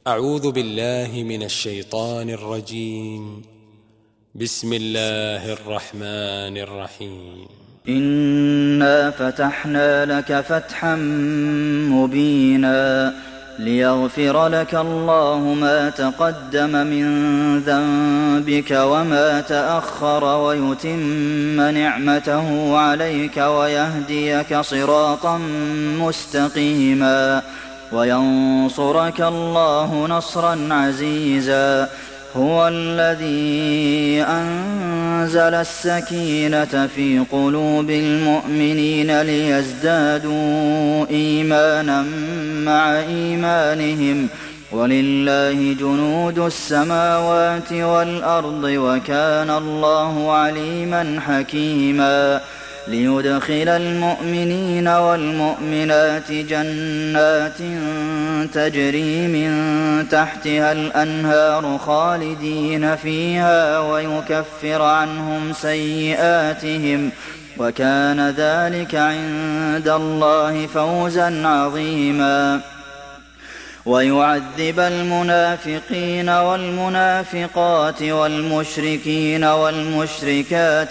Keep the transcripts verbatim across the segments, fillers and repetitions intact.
أعوذ بالله من الشيطان الرجيم. بسم الله الرحمن الرحيم. إنا فتحنا لك فتحا مبينا ليغفر لك الله ما تقدم من ذنبك وما تأخر ويتم نعمته عليك ويهديك صراطا مستقيما وينصرك الله نصرا عزيزا. هو الذي أنزل السكينة في قلوب المؤمنين ليزدادوا إيمانا مع إيمانهم ولله جنود السماوات والأرض وكان الله عليما حكيما. ليدخل المؤمنين والمؤمنات جنات تجري من تحتها الأنهار خالدين فيها ويكفر عنهم سيئاتهم وكان ذلك عند الله فوزا عظيما. ويعذب المنافقين والمنافقات والمشركين والمشركات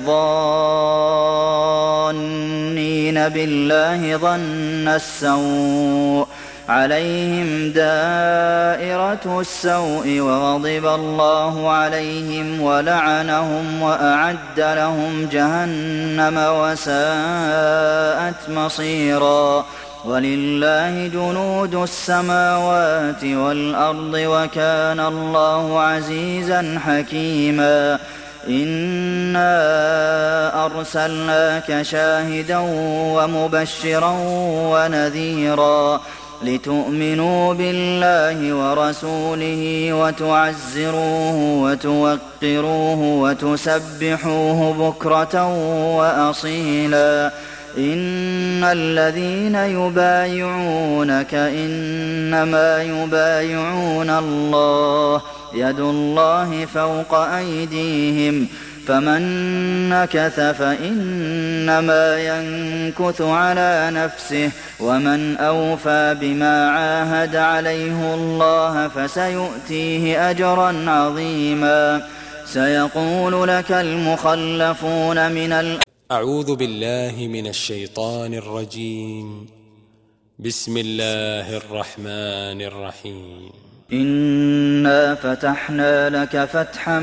الظانين بالله ظن السوء عليهم دائرة السوء وغضب الله عليهم ولعنهم وأعد لهم جهنم وساءت مصيرا. ولله جنود السماوات والأرض وكان الله عزيزا حكيما. إنا أرسلناك شاهدا ومبشرا ونذيرا لتؤمنوا بالله ورسوله وتعزروه وتوقروه وتسبحوه بكرة وأصيلا. إن الذين يبايعونك إنما يبايعون الله يد الله فوق أيديهم فمن نكث فإنما ينكث على نفسه ومن أوفى بما عاهد عليه الله فسيؤتيه أجرا عظيما. سيقول لك المخلفون من الأرض أعوذ بالله من الشيطان الرجيم. بسم الله الرحمن الرحيم. إنا فتحنا لك فتحا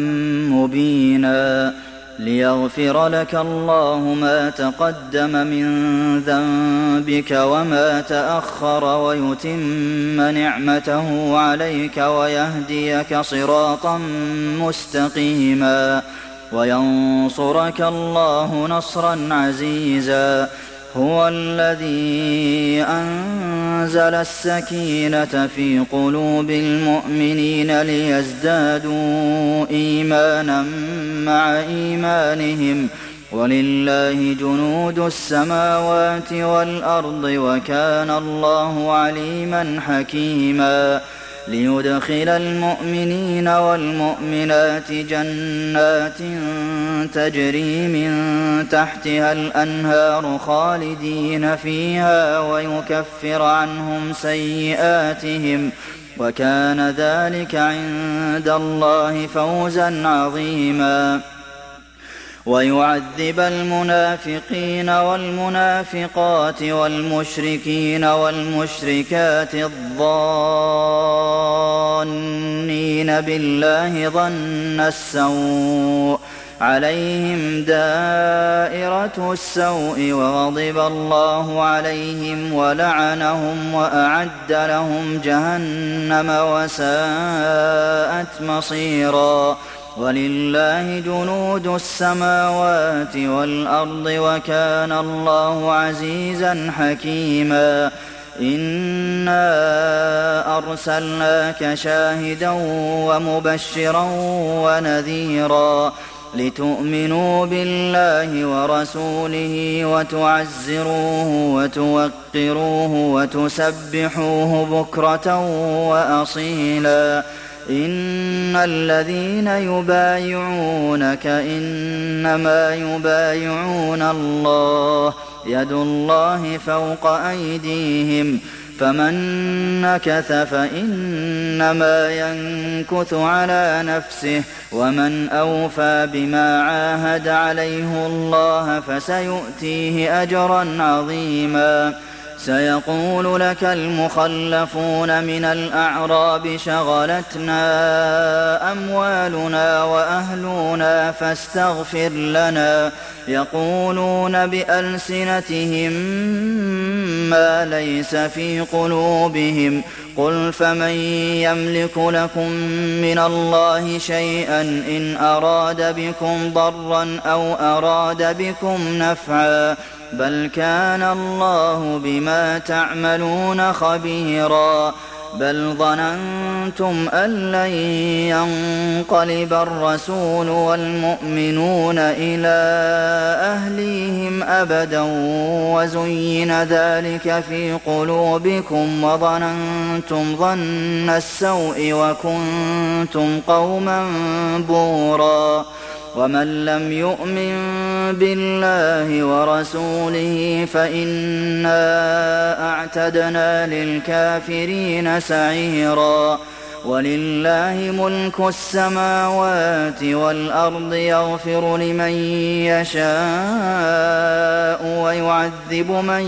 مبينا ليغفر لك الله ما تقدم من ذنبك وما تأخر ويتم نعمته عليك ويهديك صراطا مستقيما وينصرك الله نصرا عزيزا. هو الذي أنزل السكينة في قلوب المؤمنين ليزدادوا إيمانا مع إيمانهم ولله جنود السماوات والأرض وكان الله عليما حكيما. ليدخل المؤمنين والمؤمنات جنات تجري من تحتها الأنهار خالدين فيها ويكفر عنهم سيئاتهم وكان ذلك عند الله فوزا عظيما. ويعذب المنافقين والمنافقات والمشركين والمشركات الظانين بالله ظن السوء عليهم دائرة السوء وغضب الله عليهم ولعنهم وأعد لهم جهنم وساءت مصيرا. ولله جنود السماوات والأرض وكان الله عزيزا حكيما. إنا أرسلناك شاهدا ومبشرا ونذيرا لتؤمنوا بالله ورسوله وتعزروه وتوقروه وتسبحوه بكرة وأصيلا. إن الذين يبايعونك إنما يبايعون الله يد الله فوق أيديهم فمن نكث فإنما ينكث على نفسه ومن أوفى بما عاهد عليه الله فسيؤتيه أجرا عظيما سيقول لك المخلفون من الأعراب شغلتنا أموالنا وأهلنا فاستغفر لنا يقولون بألسنتهم ما ليس في قلوبهم قل فمن يملك لكم من الله شيئا إن أراد بكم ضرا أو أراد بكم نفعا بل كان الله بما تعملون خبيرا بل ظننتم أن لن ينقلب الرسول والمؤمنون إلى أهليهم أبدا وزين ذلك في قلوبكم وظننتم ظن السوء وكنتم قوما بورا ومن لم يؤمن بالله ورسوله فإنا أعتدنا للكافرين سعيرا ولله ملك السماوات والأرض يغفر لمن يشاء ويعذب من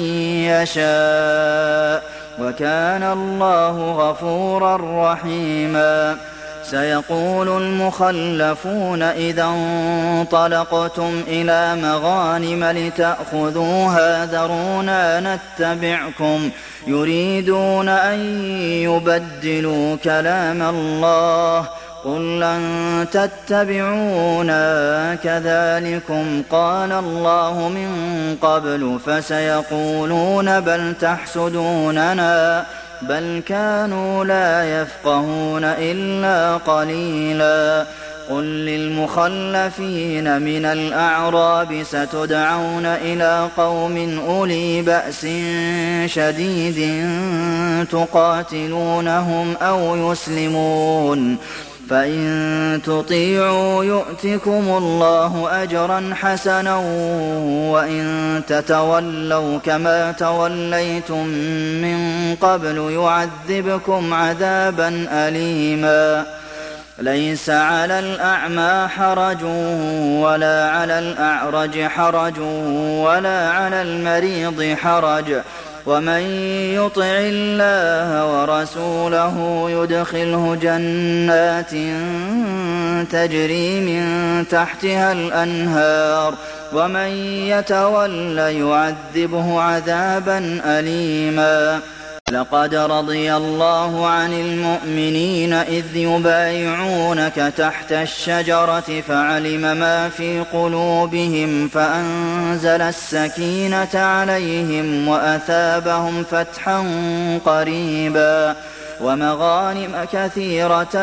يشاء وكان الله غفورا رحيما سيقول المخلفون إذا انطلقتم إلى مغانم لتأخذوها ذرونا نتبعكم يريدون أن يبدلوا كلام الله قل لن تتبعونا كذلكم قال الله من قبل فسيقولون بل تحسدوننا بل كانوا لا يفقهون إلا قليلا قل للمخلفين من الأعراب ستدعون إلى قوم أولي بأس شديد تقاتلونهم أو يسلمون فإن تطيعوا يؤتكم الله أجرا حسنا وإن تتولوا كما توليتم من قبل يعذبكم عذابا أليما ليس على الأعمى حرج ولا على الأعرج حرج ولا على المريض حرج ومن يطع الله ورسوله يدخله جنات تجري من تحتها الأنهار ومن يتول يعذبه عذابا أليما لقد رضي الله عن المؤمنين إذ يبايعونك تحت الشجرة فعلم ما في قلوبهم فأنزل السكينة عليهم وأثابهم فتحا قريبا ومغانم كثيرة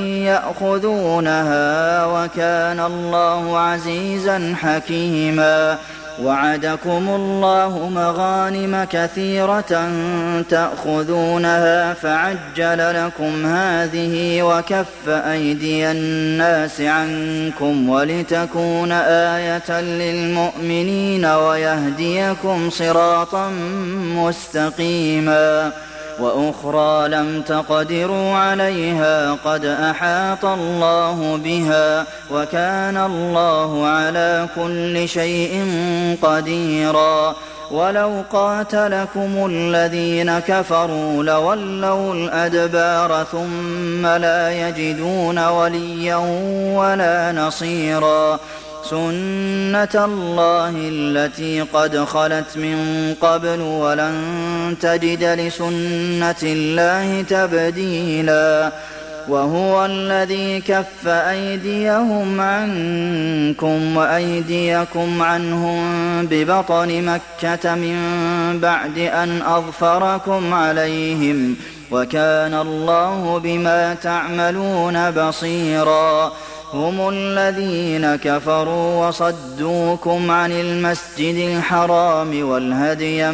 يأخذونها وكان الله عزيزا حكيما وعدكم الله مغانم كثيرة تأخذونها فعجل لكم هذه وكف أيدي الناس عنكم ولتكون آية للمؤمنين ويهديكم صراطا مستقيما وأخرى لم تقدروا عليها قد أحاط الله بها وكان الله على كل شيء قديرا ولو قاتلكم الذين كفروا لولوا الأدبار ثم لا يجدون وليا ولا نصيرا سنة الله التي قد خلت من قبل ولن تجد لسنة الله تبديلا وهو الذي كف أيديهم عنكم وأيديكم عنهم ببطن مكة من بعد أن أظفركم عليهم وكان الله بما تعملون بصيرا هم الذين كفروا وصدوكم عن المسجد الحرام والهدي